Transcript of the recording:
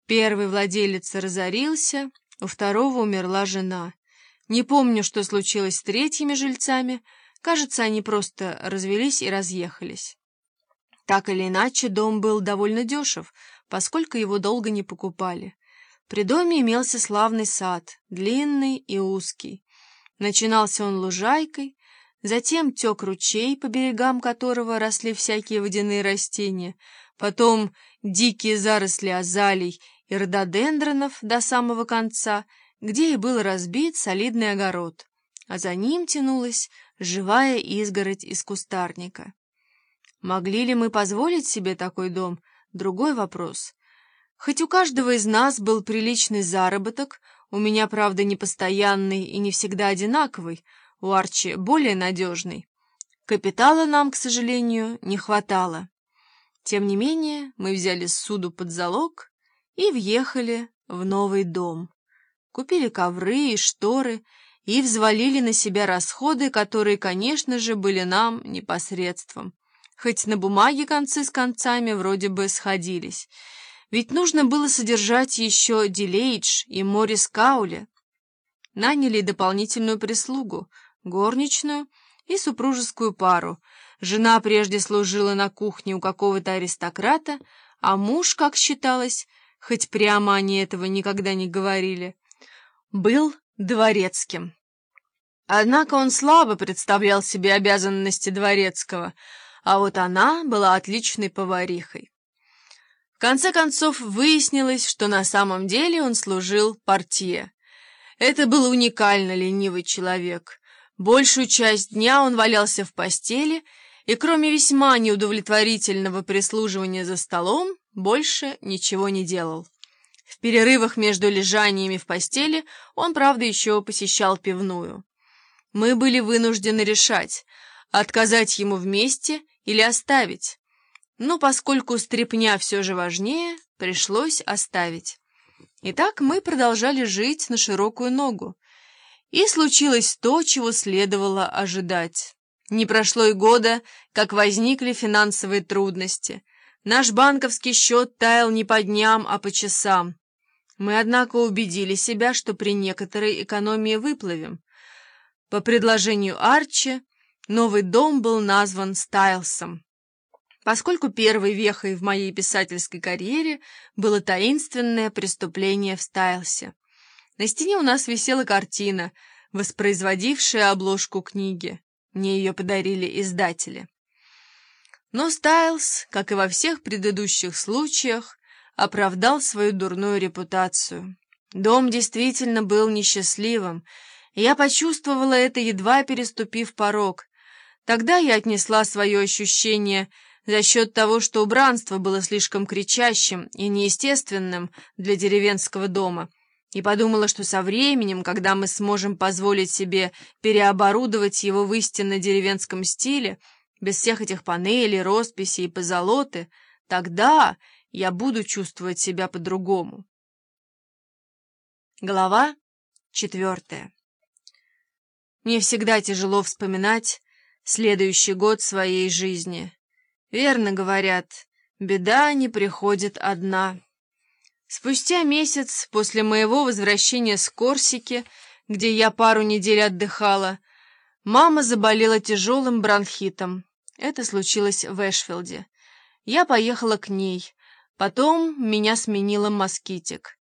Первый владелец разорился, у второго умерла жена. Не помню, что случилось с третьими жильцами. Кажется, они просто развелись и разъехались. Так или иначе, дом был довольно дешев, поскольку его долго не покупали. При доме имелся славный сад, длинный и узкий. Начинался он лужайкой, затем тек ручей, по берегам которого росли всякие водяные растения, потом дикие заросли азалий и рододендронов до самого конца, где и был разбит солидный огород, а за ним тянулась живая изгородь из кустарника. Могли ли мы позволить себе такой дом? Другой вопрос. Хоть у каждого из нас был приличный заработок, у меня, правда, не постоянный и не всегда одинаковый, у Арчи более надежный, капитала нам, к сожалению, не хватало. Тем не менее, мы взяли ссуду под залог и въехали в новый дом. Купили ковры и шторы и взвалили на себя расходы, которые, конечно же, были нам непосредством. Хоть на бумаге концы с концами вроде бы сходились. Ведь нужно было содержать еще Дилейдж и Морис Каули. Наняли дополнительную прислугу, горничную и супружескую пару. Жена прежде служила на кухне у какого-то аристократа, а муж, как считалось, хоть прямо они этого никогда не говорили, был дворецким. Однако он слабо представлял себе обязанности дворецкого, а вот она была отличной поварихой. В конце концов выяснилось, что на самом деле он служил портье. Это был уникально ленивый человек. Большую часть дня он валялся в постели и, кроме весьма неудовлетворительного прислуживания за столом, больше ничего не делал. В перерывах между лежаниями в постели он, правда, еще посещал пивную. Мы были вынуждены решать, отказать ему вместе или оставить. Но поскольку стряпня все же важнее, пришлось оставить. Итак, мы продолжали жить на широкую ногу. И случилось то, чего следовало ожидать. Не прошло и года, как возникли финансовые трудности. Наш банковский счет таял не по дням, а по часам. Мы, однако, убедили себя, что при некоторой экономии выплывем. По предложению Арчи новый дом был назван Стайлсом, поскольку первой вехой в моей писательской карьере было таинственное преступление в Стайлсе. На стене у нас висела картина, воспроизводившая обложку книги. Мне ее подарили издатели. Но Стайлс, как и во всех предыдущих случаях, оправдал свою дурную репутацию. Дом действительно был несчастливым, и я почувствовала это, едва переступив порог. Тогда я отнесла свое ощущение за счет того, что убранство было слишком кричащим и неестественным для деревенского дома, и подумала, что со временем, когда мы сможем позволить себе переоборудовать его в истинно деревенском стиле, без всех этих панелей, росписей и позолоты, тогда я буду чувствовать себя по-другому. Глава 4. Мне всегда тяжело вспоминать следующий год своей жизни. Верно говорят, беда не приходит одна. Спустя месяц после моего возвращения с Корсики, где я пару недель отдыхала, мама заболела тяжелым бронхитом. Это случилось в Эшфилде. Я поехала к ней. Потом меня сменила москитик.